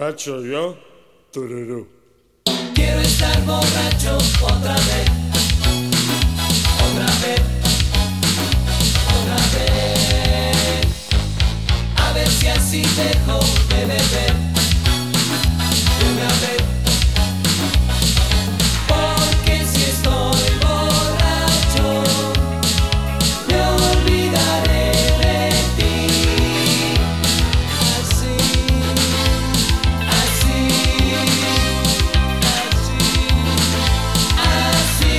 borracho yo, tururú. Quiero estar borracho otra vez, otra vez, otra vez. A ver si así dejo de beber de una vez. Porque si estoy borracho, me olvidaré de ti. Así, así, así,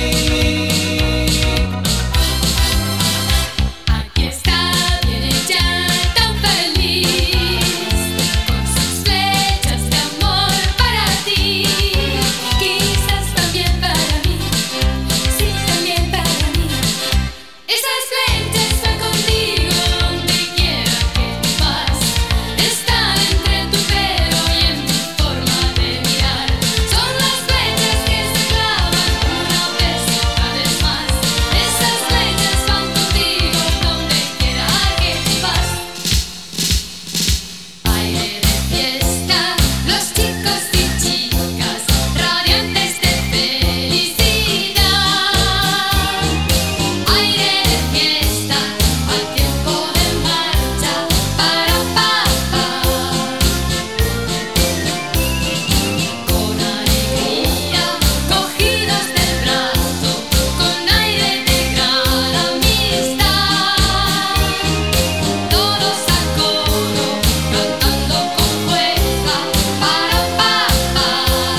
así. Aquí está, viene ya tan feliz, con sus flechas de amor para ti. Quizás también para mí, sí, también para mí. Esas flechas van contigo donde quiera que tú vas. Están entre tu pelo y en tu forma de mirar. Son las flechas que se clavan una vez y otra vez más. Esas flechas van contigo donde quiera que tú vas. Aire de fiesta, los chicos y chicas radiantes de felicidad. Aire de fiesta, al tiempo de marcha para papá. Con alegría, cogidos del brazo, con aire de gran amistad. Todos a coro, cantando con fuerza para papá.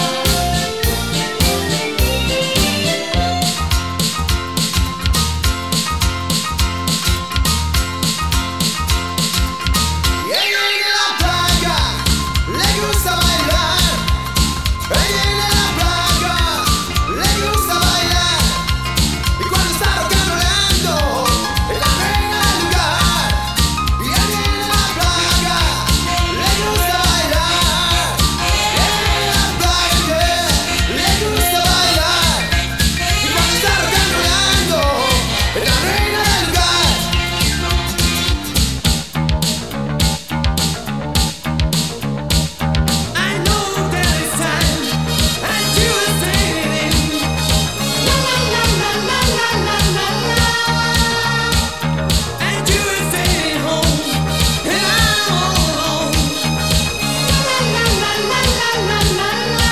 Y ella en la playa le gusta bailar. Ella en la playa le gusta bailar. Y cuando está rocanroleando es la reina del lugar. Y ella en la playa le gusta bailar. Ella en la playa le gusta bailar. Y cuando está rocanroleando es la reina del lugar. I know that it's time and you are saying la la la la la la la la. And you are saying home and I'm all alone. La la la la la la la la.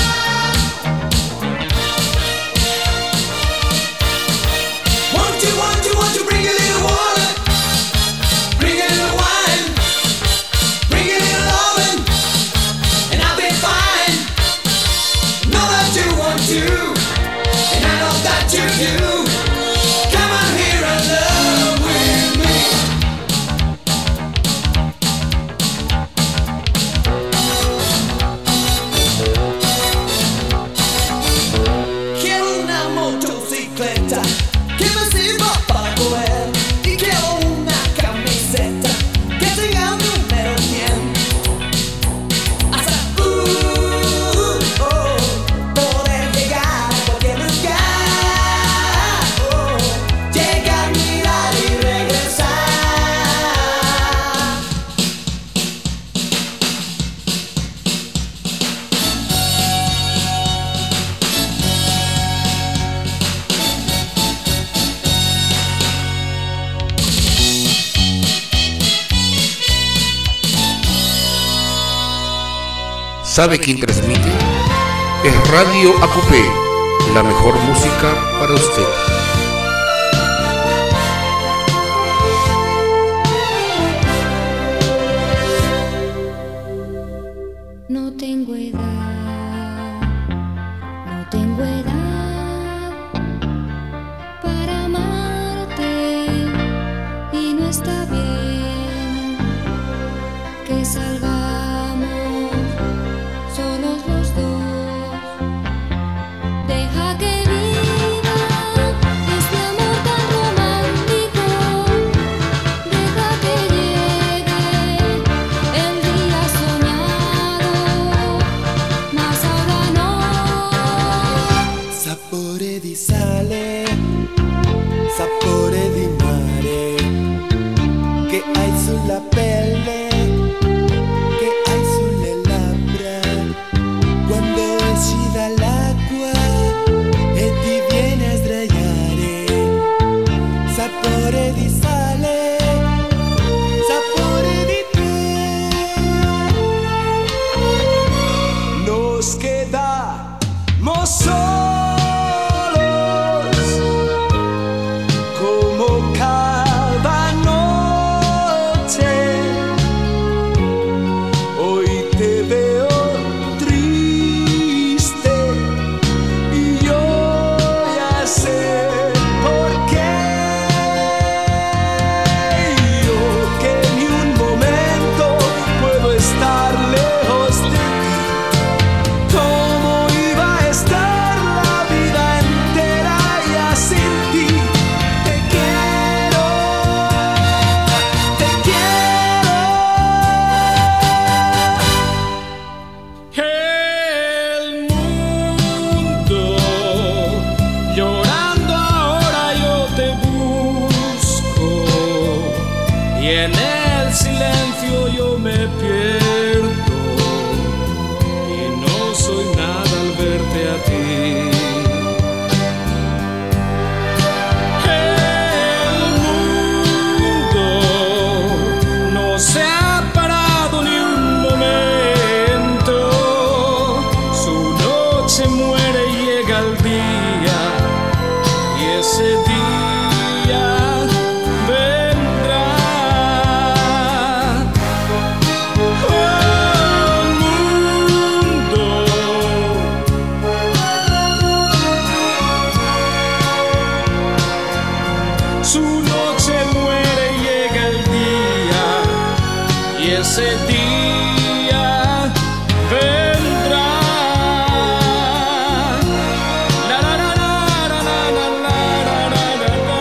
Won't you bring a little water, bring a little wine, bring a little lovin', and I'll be fine. Know that you want to, and I know that you do. Come on here and love with me. Quiero una motocicleta que me sirva para correr. Y quiero una camiseta que tenga un número 100. Hasta poder llegar a cualquier lugar. Llegar, mirar y regresar. ¿Sabe quién transmite? Es Radio Acopé, la mejor música para usted. No tengo edad, no tengo edad para amarte y no está bien que salgamos solos los dos. Deja que viva sapore di sale, sapore di te. Nos quedamos solos como cada noche. Hoy te veo triste y yo ya sé por qué. Yo que ni un momento puedo estar lejos de ti. ¿Cómo iba a estar la vida entera ya sin ti? Te quiero, te quiero. El mundo llorando ahora yo te busco y en el silencio yo me pierdo y no soy nada al verte a ti. El mundo no se ha parado ni un momento. Su noche muere y llega el día y ese día vendrá. Oh, mundo, su noche muere y llega el día y ese día vendrá. La, la, la, la, la, la, la, la, la, la, la.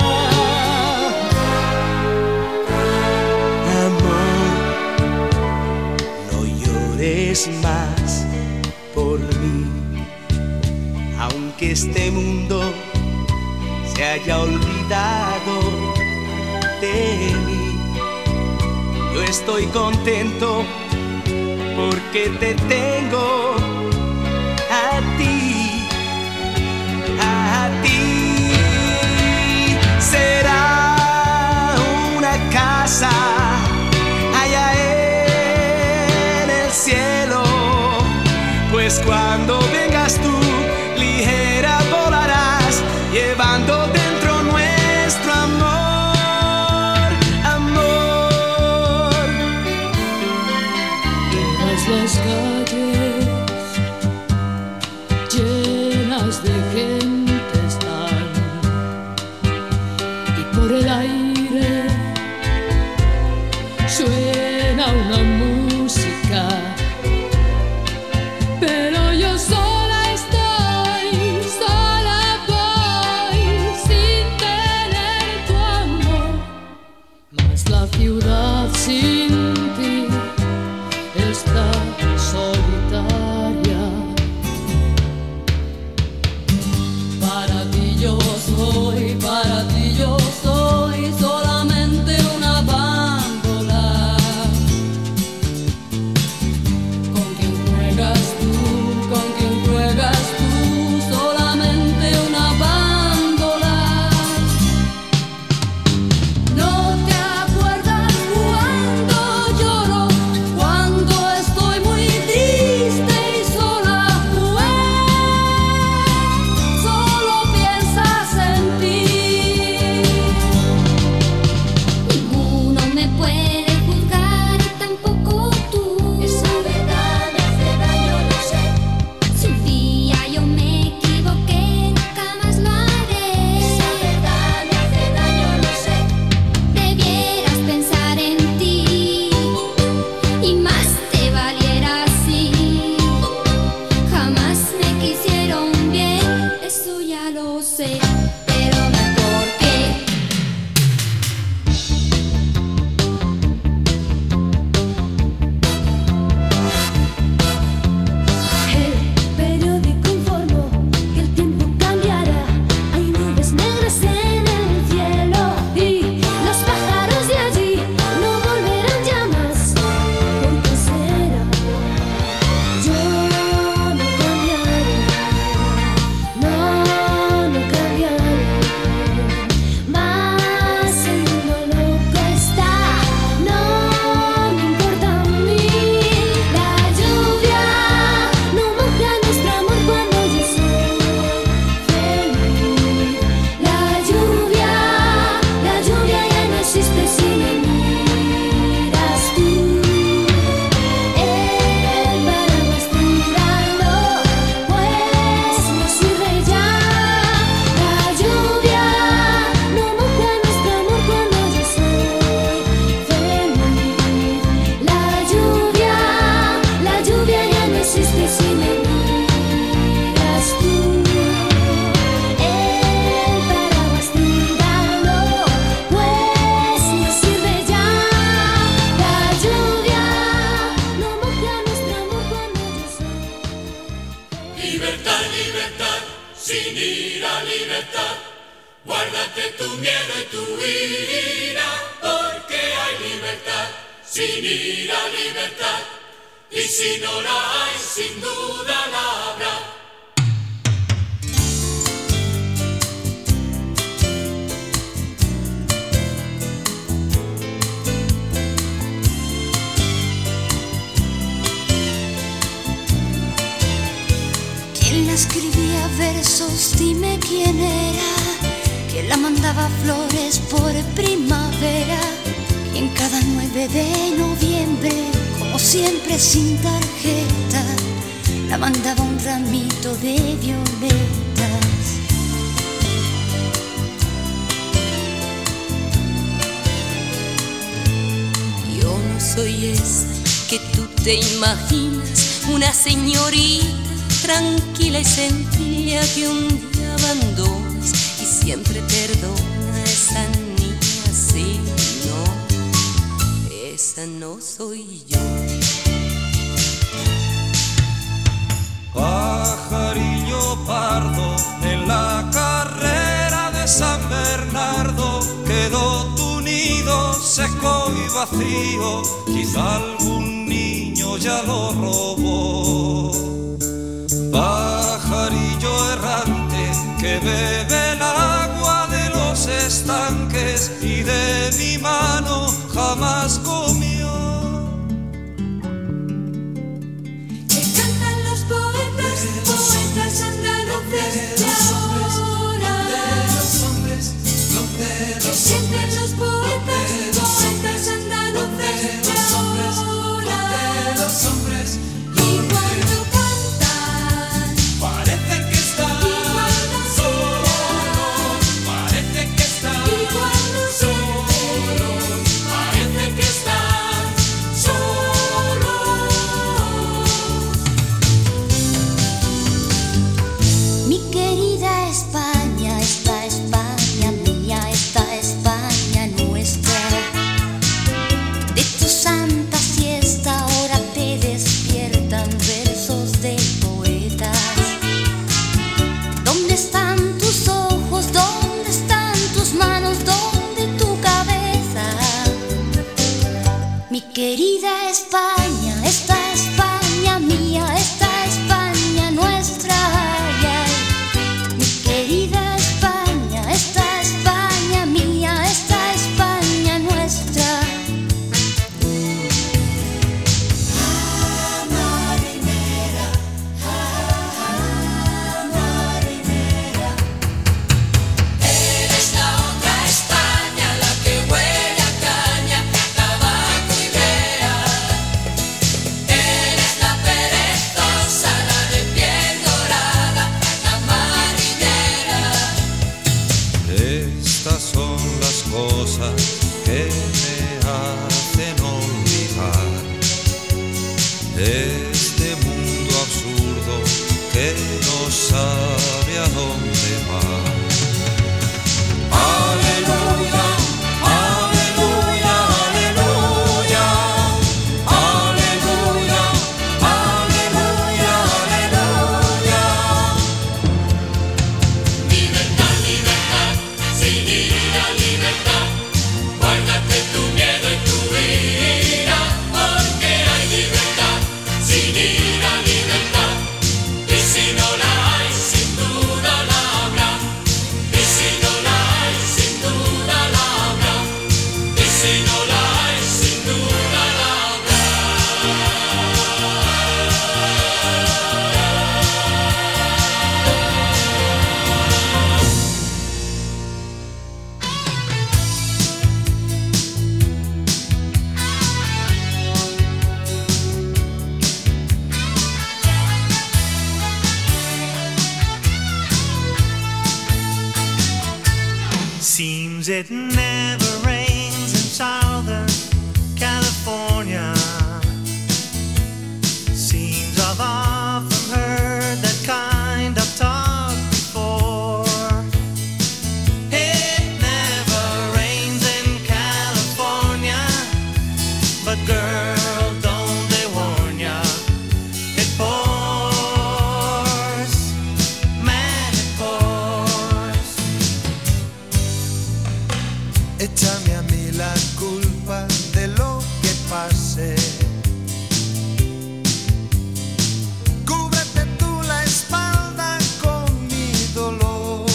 Amor, no llores más por mí, aunque este mundo se haya olvidado de mí. Yo estoy contento porque te tengo a ti, a ti. Será una casa allá en el cielo, pues cuando vengas tú ligera volarás, llevando dentro nuestro amor, amor. Todas las calles llenas de gente están y por el aire suena una música, pero yo sola estoy, sola voy sin tener tu amor, mas la ciudad sin ti está solitaria. Para ti yo soy, para ti yo soy, Guárdate tu miedo y tu ira, porque hay libertad, sin ira libertad, y si no la hay, sin duda la habrá. ¿Quién la escribía versos? Dime quién era. ¿Quién la mandaba flores por primavera? ¿Quién cada 9 de noviembre, como siempre sin tarjeta, la mandaba un ramito de violetas? Yo no soy esa que tú te imaginas, una señorita tranquila y sencilla que un día abandonas y siempre perdona. Esa niña, sí, no, esa no soy yo. Pajarillo pardo, en la carrera de San Bernardo quedó tu nido seco y vacío, quizá algún niño ya lo robó. Pajarillo errante que bebe el agua de los estanques y de mi mano jamás comió. Que cantan los poetas, poetas andaluces de ahora. Que sienten los poetas, poetas andaluces de ahora. Y cuando cantan, parece que están solos. Parece que están solos. Parece que están solos. Mi querida España, esta España mía, esta España nuestra. De tu santa siesta ahora te despiertan versos de poetas. ¿Dónde están tus ojos? ¿Dónde están tus manos? ¿Dónde tu cabeza? Mi querida España, esta España mía, esta España nuestra. Ay, ay. Mi querida España, esta España mía, esta España nuestra. Eres la otra España, la que huele a caña, tabaco y brea. Eres la perezosa, la de piel dorada, la marinera. Estas son las cosas que me hacen olvidar este mundo absurdo que no sabe a dónde va. Aleluya, aleluya, aleluya, aleluya, aleluya, aleluya. Libertad, libertad, sin ira, libertad. Guárdate tu miedo y tu ira, porque hay libertad, sin ira, libertad. Y si no la hay, sin duda la habrá. Y si no la hay, sin duda la habrá. Y si no la hay, sin duda la habrá. Seems it never rains in Southern California. Seems I've often heard that kind of talk before. It never rains in California, but girl, don't they warn ya? It pours, man, it pours. échame a mí la culpa de lo que pase. Cúbrete tú la espalda con mi dolor.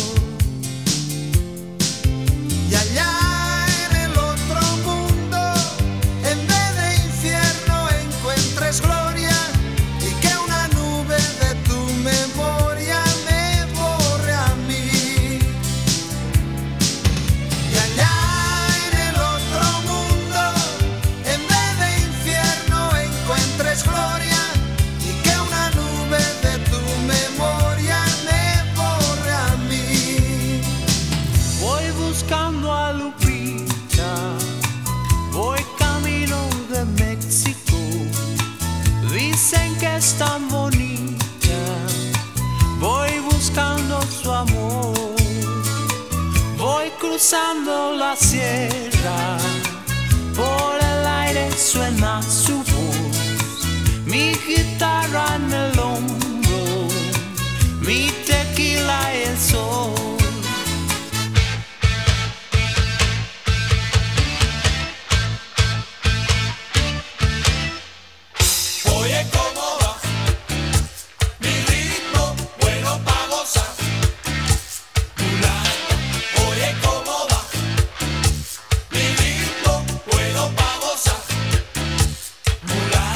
Y allá en el otro mundo, en vez de infierno encuentres gloria, y que una nube de tu memoria me borre a mí. Y allá en el otro mundo, en vez de infierno encuentres gloria, y que una nube de tu memoria me borre a mí. Voy buscando a Lupita, voy camino de México. Dicen que es tan bonita, voy buscando su amor. Voy cruzando la sierra, por el aire suena su voz. Mi guitarra en el hombro, mi tequila y el sol. Oye, ¿cómo va? Mi ritmo bueno pa' gozar. Mulata, oye, ¿cómo va? Mi ritmo bueno pa' gozar. Mulata.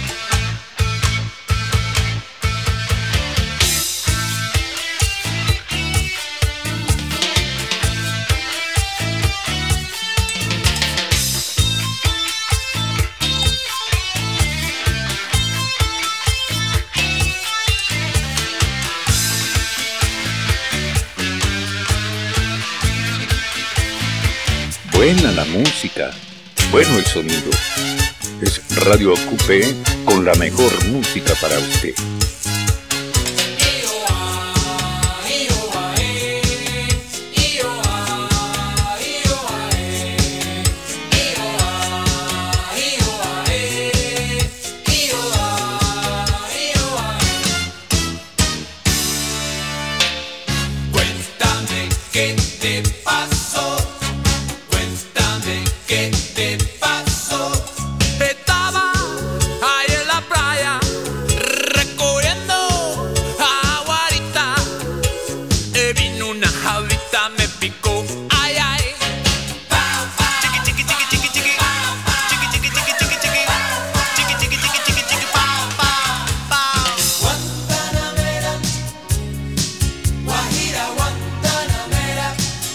Buena la música, bueno el sonido. Es Radio Acupé con la mejor música para usted. Cuéntame qué te pasó. Cuéntame qué te pasó. Estaba ahí en la playa recogiendo aguarita. Vino una javita, me picó. Ay, ay. Chiqui, chiqui, chiqui, chiqui, chiqui. Chiqui, chiqui, chiqui, chiqui, chiqui. Chiqui, chiqui, chiqui, chiqui, chiqui. Guantanamera, Guajira, Guantanamera.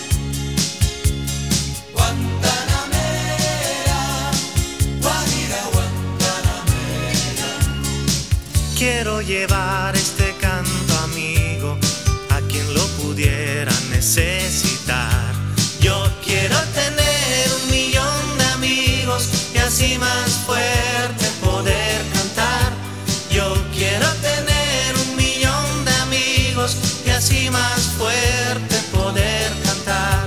Guantanamera, Guajira, Guantanamera. Quiero llevar este canto amigo a quien lo pudiera necesitar. Yo quiero tener 1.000.000 de amigos y así más fuerte poder cantar. Yo quiero tener 1.000.000 de amigos y así más fuerte poder cantar.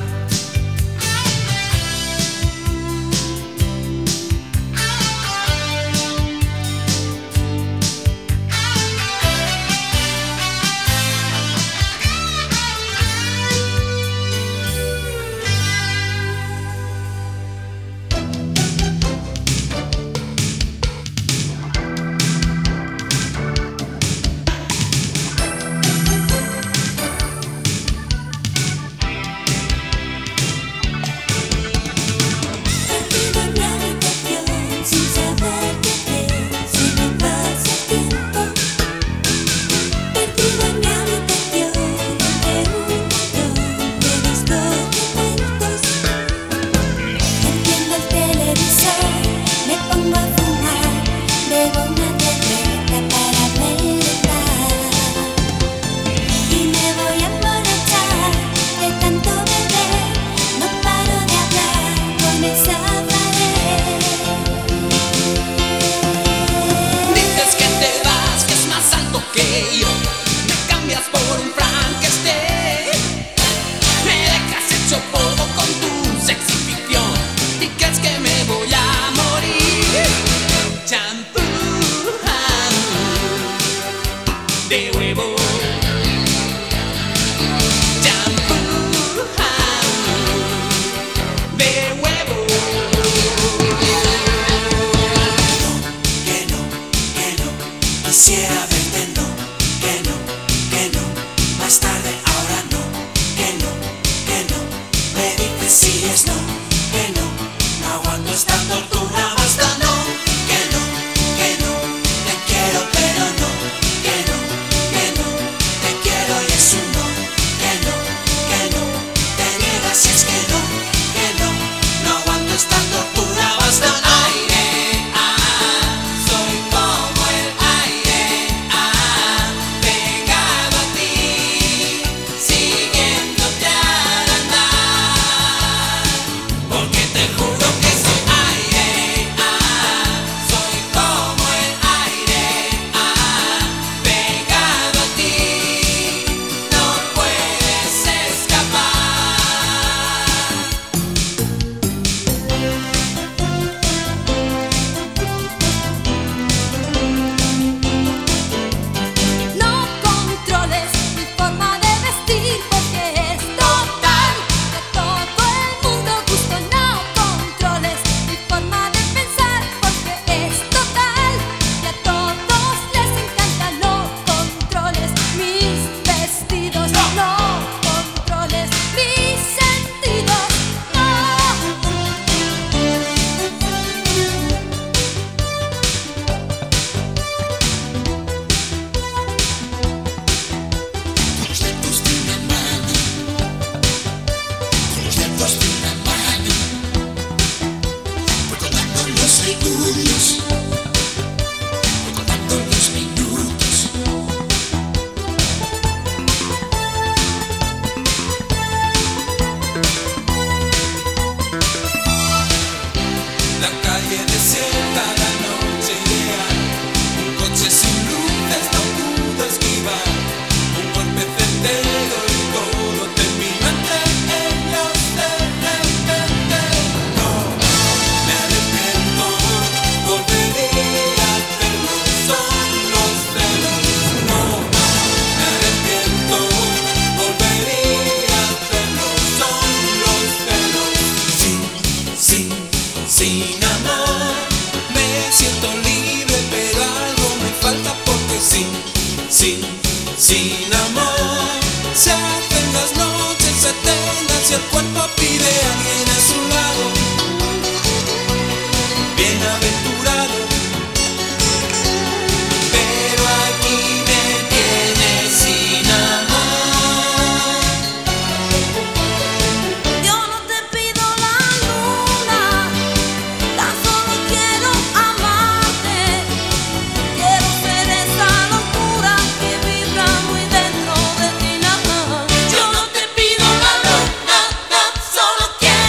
sin amor. Me siento libre, pero algo me falta porque sin amor se hacen las noches eternas y el cuerpo pide a alguien a su lado. Bienaventurado, pero aquí me tienes sin amor. Yo no te pido la luna, tan solo quiero amarte. Quiero ser esa locura que vibra muy dentro de ti, nada más. Yo no te pido la luna, solo quiero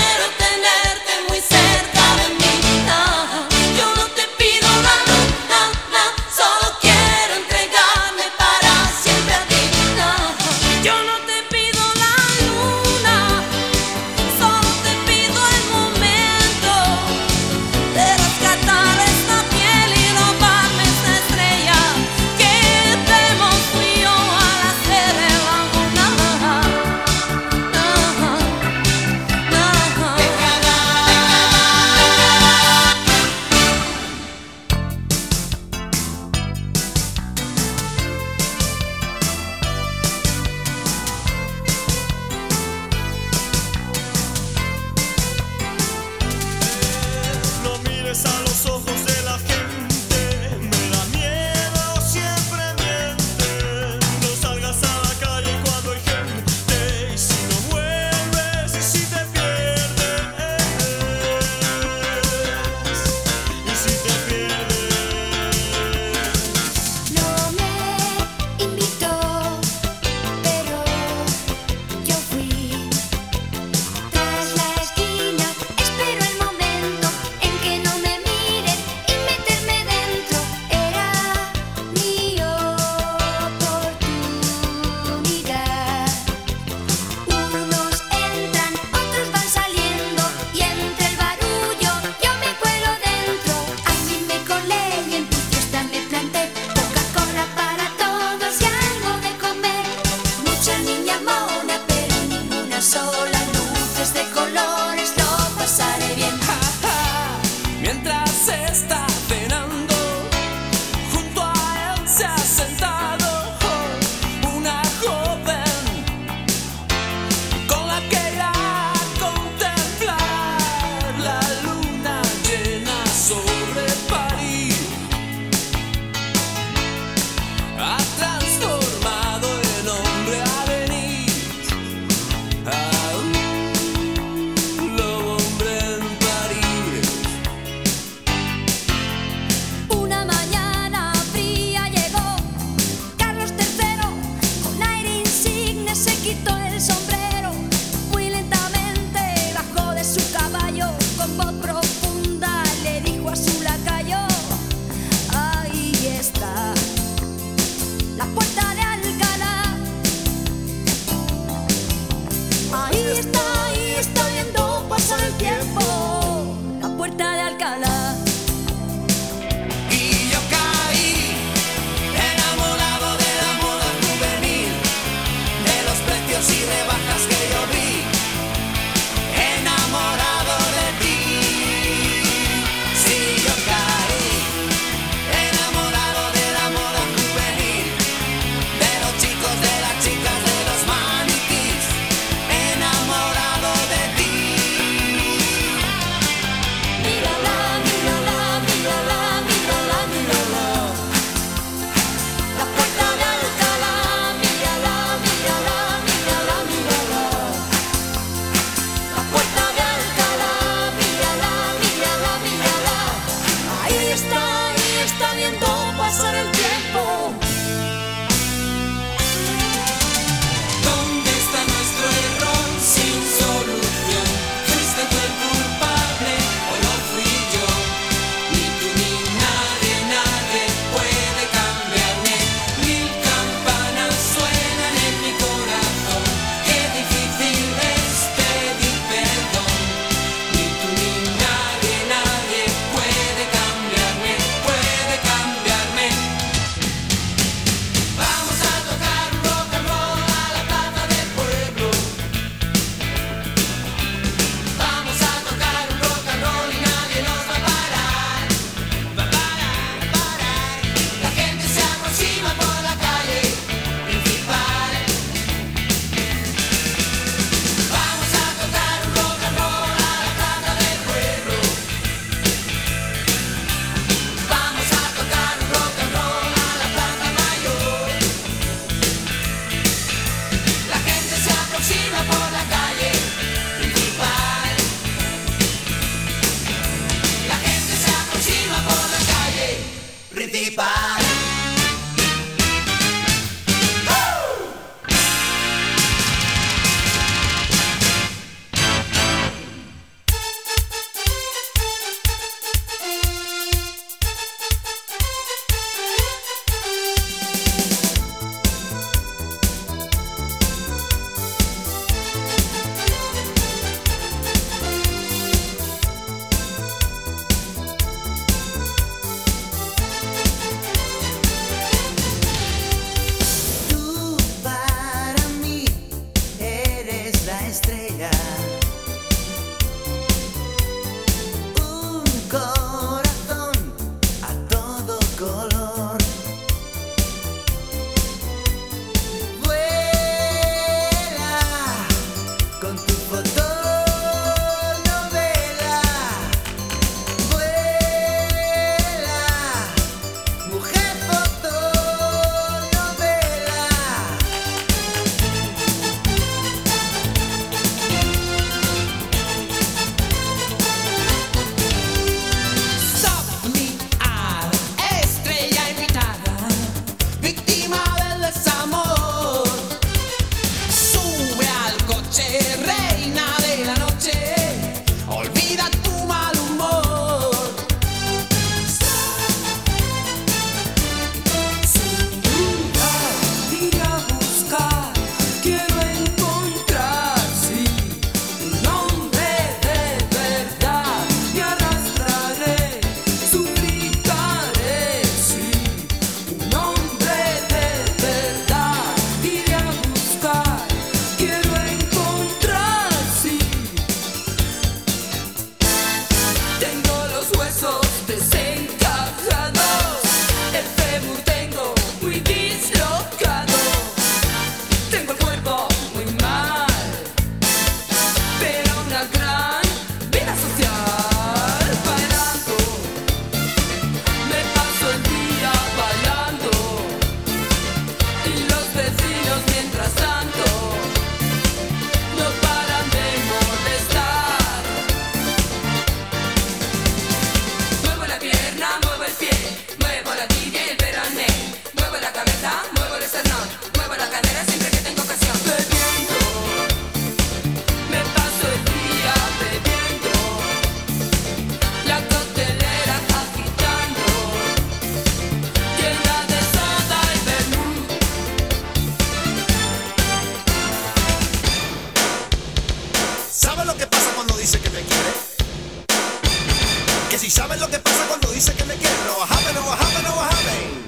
Si sabes lo que pasa cuando dice que me quiere, no bajame, no bajame, no bajame.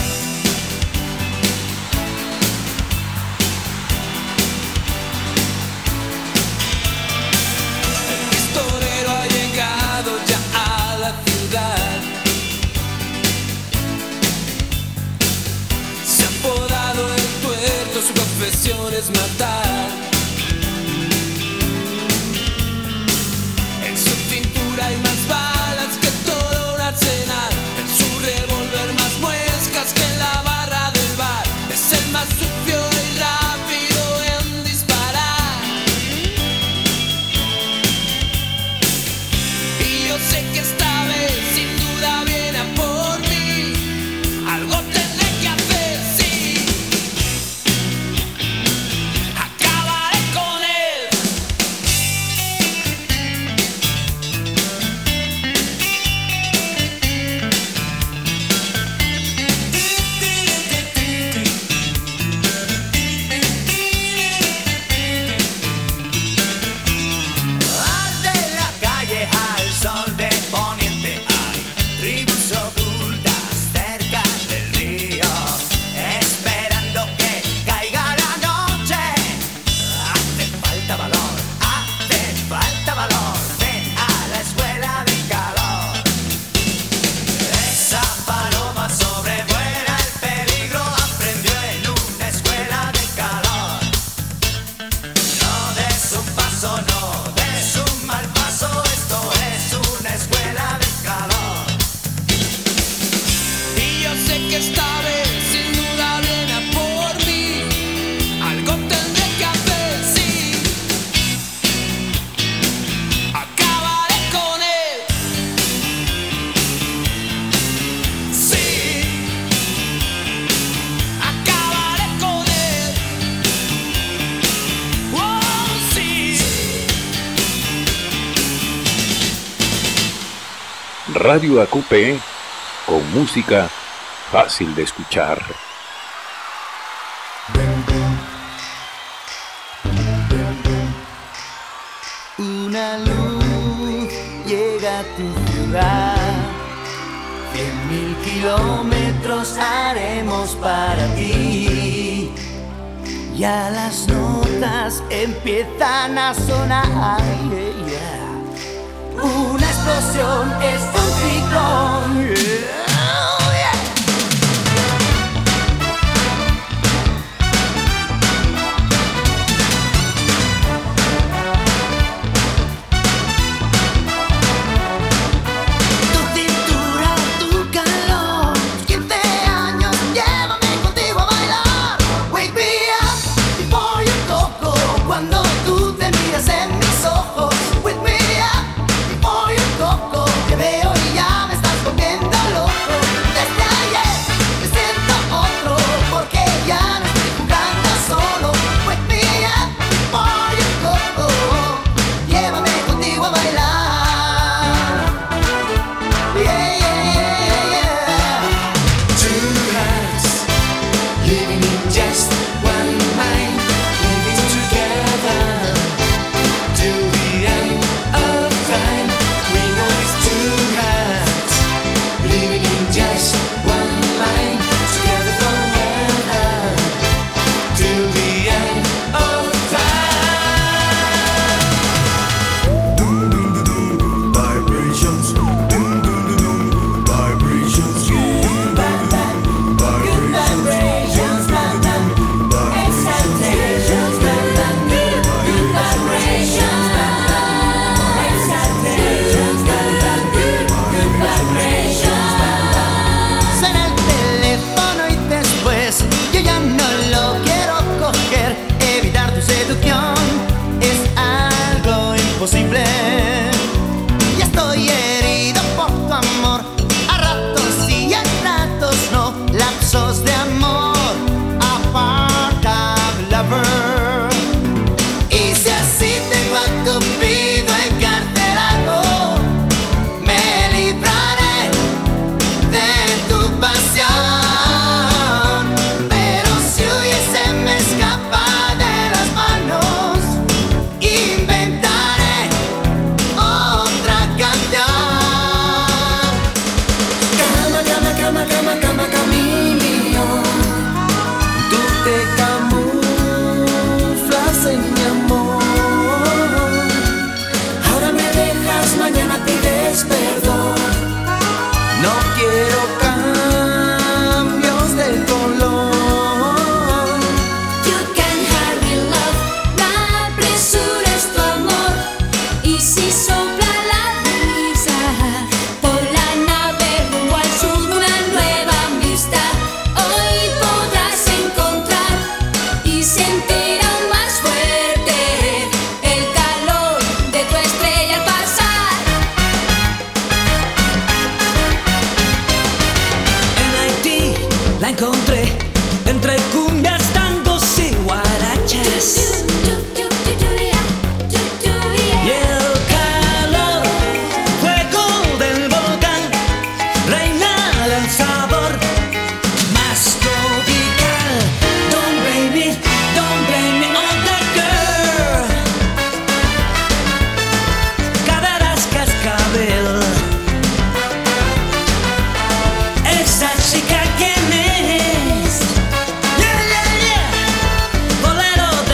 El pistolero ha llegado ya a la ciudad. Se ha apodado el tuerto, su profesión es matar. En su cintura hay más balas que todo un arsenal. En su revólver más muescas que en la barra del bar. Es el más sucio y rápido en disparar. Y yo sé que esta vez sin duda viene a por mí. Algo tendré que hacer, sí. Acabaré con él. De la calle al sol de poniente hay tribus ocultas cerca del río, esperando que caiga la noche. Hace falta valor, ven a la escuela de calor. Esa paloma sobrevuela el peligro, aprendió en una escuela de calor. No des un paso, no des un mal paso, esto es una escuela de calor. Y yo sé que esta vez sin duda viene a por mí. Algo tendré que hacer, sí. Acabaré con él. Sí. Acabaré con él. Oh, sí. Radio AQP con música fácil de escuchar. Una luz llega a tu ciudad, 100.000 kilómetros haremos para ti. Ya las notas empiezan a sonar, una explosión es un ciclón, Tu cintura, tu calor, 15 años, llévame contigo a bailar. Wake me up before you go. Cuando tú te miras en mis ojos. Wake me up before you go. Te veo y ya me estás volviendo loco. Desde ayer me siento otro, porque ya no estoy jugando solo. Wake me up before you go. Llévame contigo a bailar. Yeah, yeah, yeah. Two hearts living in just one mind, living together till the end of time. We know it's two hearts living in just one mind, together forever till the end of Vibrations, vibrations, Good vibrations, exaltations, good vibrations, exaltations, good vibrations. Suena el teléfono y después yo ya no lo quiero coger. Evitar tu seducción es algo imposible. Ya estoy herido por tu amor, a ratos sí, a ratos no, lapsos de amor, a part-time lover. Y si así tengo a Cupido encarcelado, me libraré de tu pasión. Pero si hubiese me escapa de las manos, inventaré otra canción. pides perdón. No quiero cambios de color. You can hardly love, la apresura es tu amor. Y si sopla la brisa por la nave rumbo al sur, una nueva amistad hoy podrás encontrar y sentir aún más fuerte el calor de tu estrella al pasar. En Haití la encontré entre cumbias, tangos y guarachas. Y el calor, fuego del volcán, reina del sabor más tropical. Don't blame me on that girl. Caderas cascabel. Esa chica, ¿quién es? Yeah, yeah, yeah. Bolero de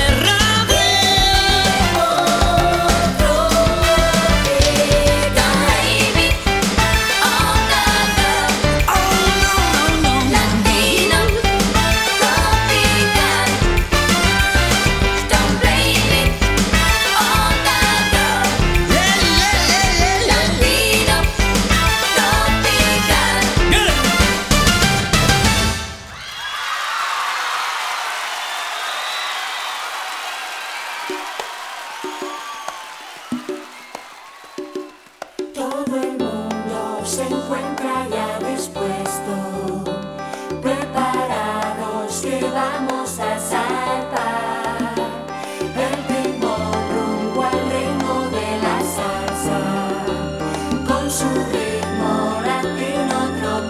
Todo el mundo se encuentra ya dispuesto, preparados que vamos a saltar el timón rumbo al reino de la salsa, con su ritmo latino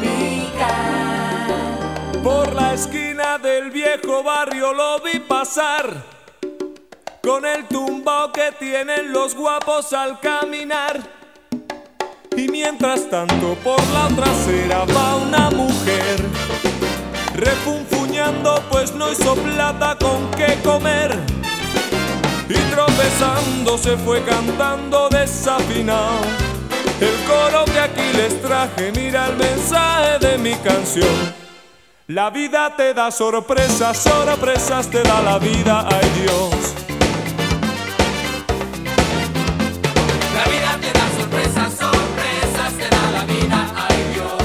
tropical. Por la esquina del viejo barrio lo vi pasar, con el tumbao que tienen los guapos al caminar. Y mientras tanto por la otra acera va una mujer, refunfuñando pues no hizo plata con qué comer. Y tropezando se fue cantando desafinado el coro que aquí les traje. Mira el mensaje de mi canción: la vida te da sorpresas, sorpresas te da la vida, ay Dios. La vida te da sorpresas, sorpresas te da la vida, ay Dios.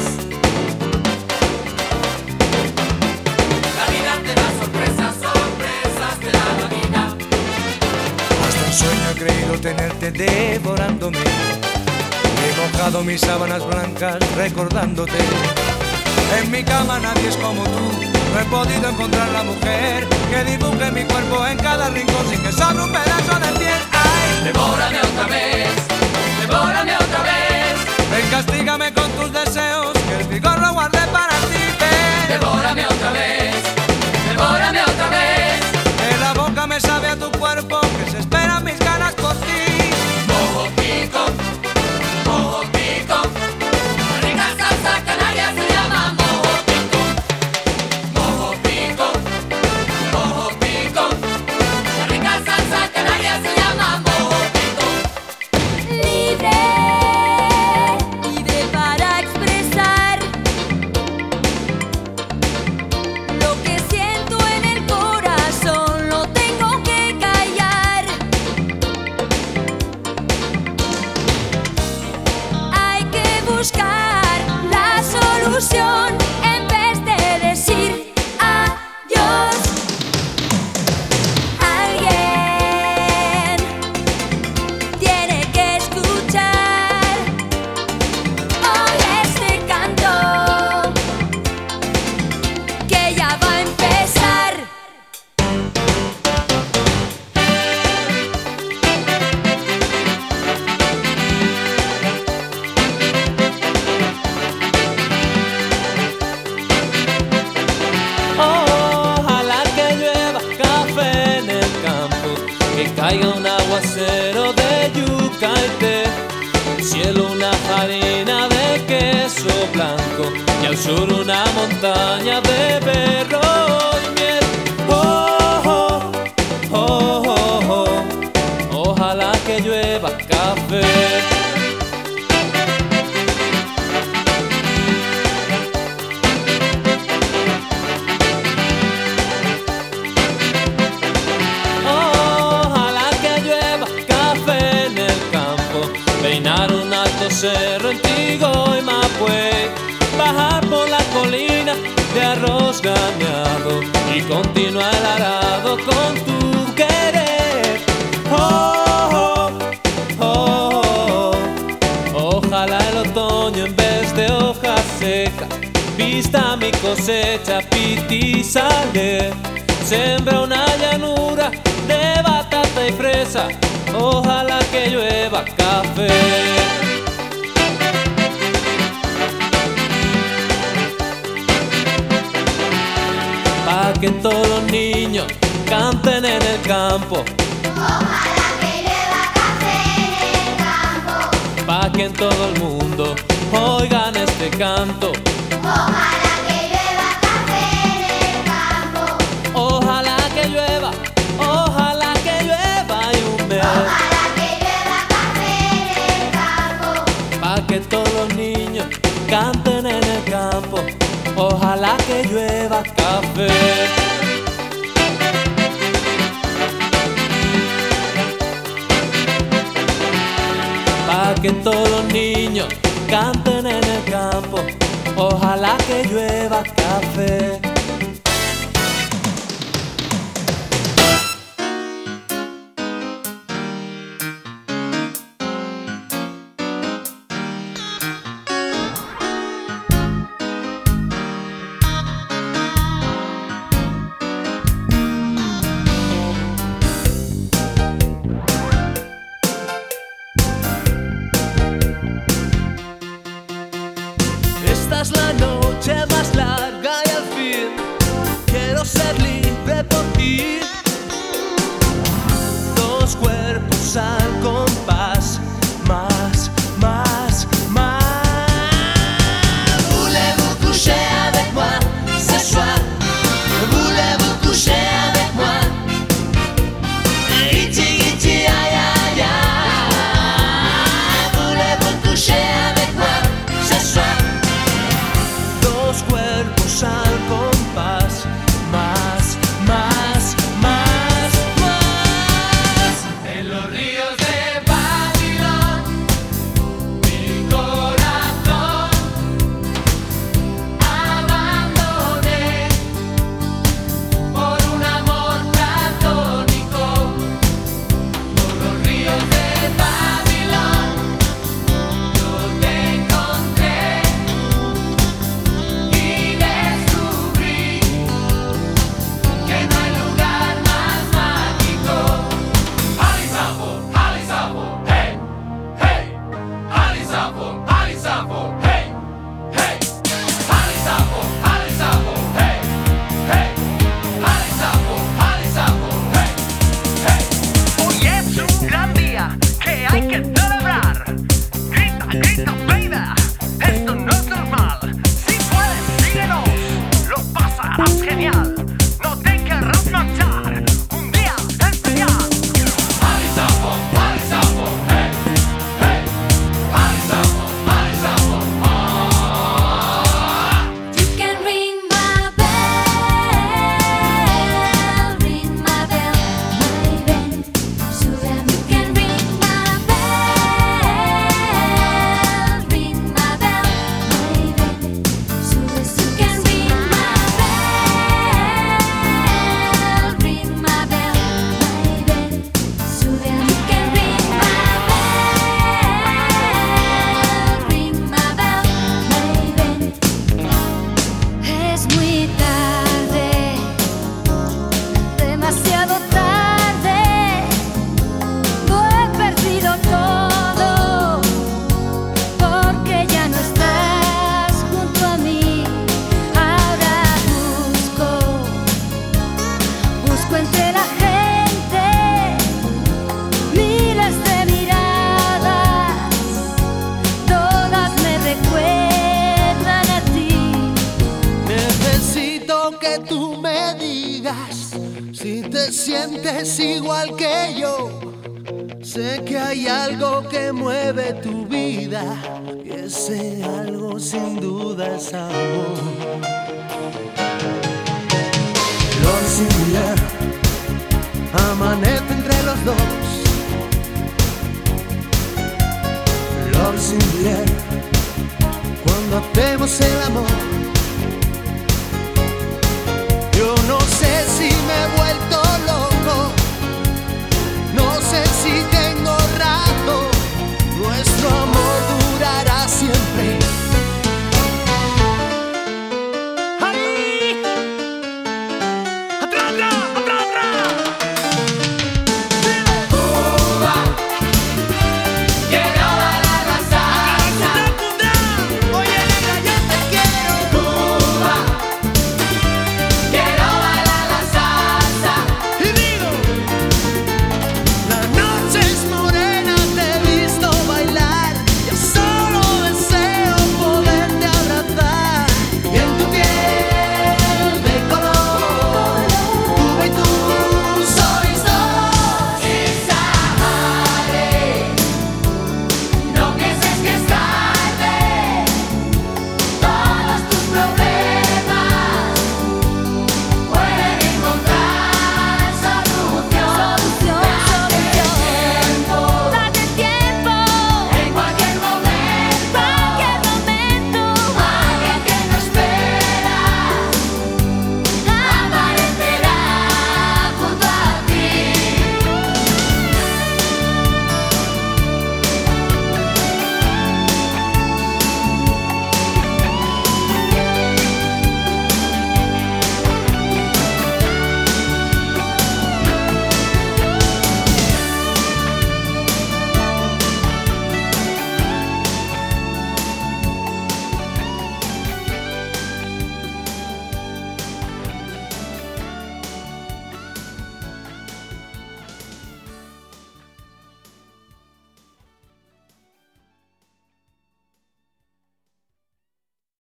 La vida te da sorpresas, sorpresas te da la vida. Hasta en sueño he creído tenerte devorándome. He mojado mis sábanas blancas recordándote. En mi cama nadie es como tú. No he podido encontrar la mujer que dibuje mi cuerpo en cada rincón sin que sobre un pedazo de piel. ¡Ay! Devórame otra vez, devórame otra vez. Ven, castígame con tus deseos, que el vigor lo guardé para ti. Ven, Devórame otra vez, devórame otra vez. que la boca me sabe a tu cuerpo, que se esperan mis ganas por ti. Mojo pico, mojo pico. La rica salsa canaria se llama mojo pico. Mojo pico, mojo pico. La rica salsa canaria se llama mojo pico. Libre, libre para expresar lo que siento en el corazón, lo tengo que callar. Hay que buscar la solución en vez de decir adiós. Alguien tiene que escuchar hoy este canto que ya va a empezar. Ojalá que llueva café en el campo, que caiga un aguacero de yuca y té, el cielo una harina de queso blanco y al sur una montaña de berro y miel. Oh, oh, oh, oh, oh. Ojalá que llueva café. cerro Antigua y Mapuey, bajar por la colina de arroz ganeado y continuar el arado con tu querer. Oh, oh, oh, oh. Ojalá el otoño en vez de hojas secas vista mi cosecha pitizale. Sembra una llanura de batata y fresa, ojalá que llueva café. Pa' que todos los niños canten en el campo, Ojalá que llueva café en el campo. pa' que en todo el mundo oigan este canto. Ojalá que llueva café en el campo. Ojalá que llueva y un mes. Ojalá que llueva café en el campo. Pa' que todos los niños canten en el campo. Ojalá que llueva café. Pa' que todos los niños canten en el campo. Ojalá que llueva café. Esta es la noche más larga y al fin quiero ser libre por ti. Dos cuerpos al compás, más, más, más. Voulez-vous coucher avec moi ce soir? Voulez-vous coucher avec moi? Iti, iti, aïe, aïe, aïe. Voulez-vous coucher avec moi ce soir? Dos cuerpos al compás, más, más, más, más. En los ríos de Babilón, mi corazón abandoné por un amor platónico. Por los ríos de Babilón yo te encontré y descubrí que no hay lugar más mágico. Halisapo, Halisapo, hey, hey. Halisapo, Halisapo, hey, hey. Halisapo, Halisapo, hey, hey. Halisapo, Halisapo, hey, hey. Hoy es un gran día que hay que celebrar. Grita, grita, baby, esto no es normal. Si puedes, síguenos, lo pasarás genial. No te querrás marchar, un día especial. Halisapo, Halisapo, hey, hey. Halisapo, Halisapo, oh. You can ring my bell, ring my bell, my bell. Sube a mí. You can ring my bell, ring my bell, my bell. Sube, you can ring my bell, ring my bell, my bell. Sube a mí. You can ring my bell, ring my bell, my bell. Es muy tarde, demasiado tarde. Lo he perdido todo, porque ya no estás junto a mí. Ahora busco entre la gente miles de miradas, todas me recuerdan a ti. Necesito que tú me digas si te sientes igual que yo. Sé que hay algo que mueve tu vida y ese algo sin duda es amor. Flor singular amanece entre los dos. Flor singular cuando hacemos el amor. Yo no sé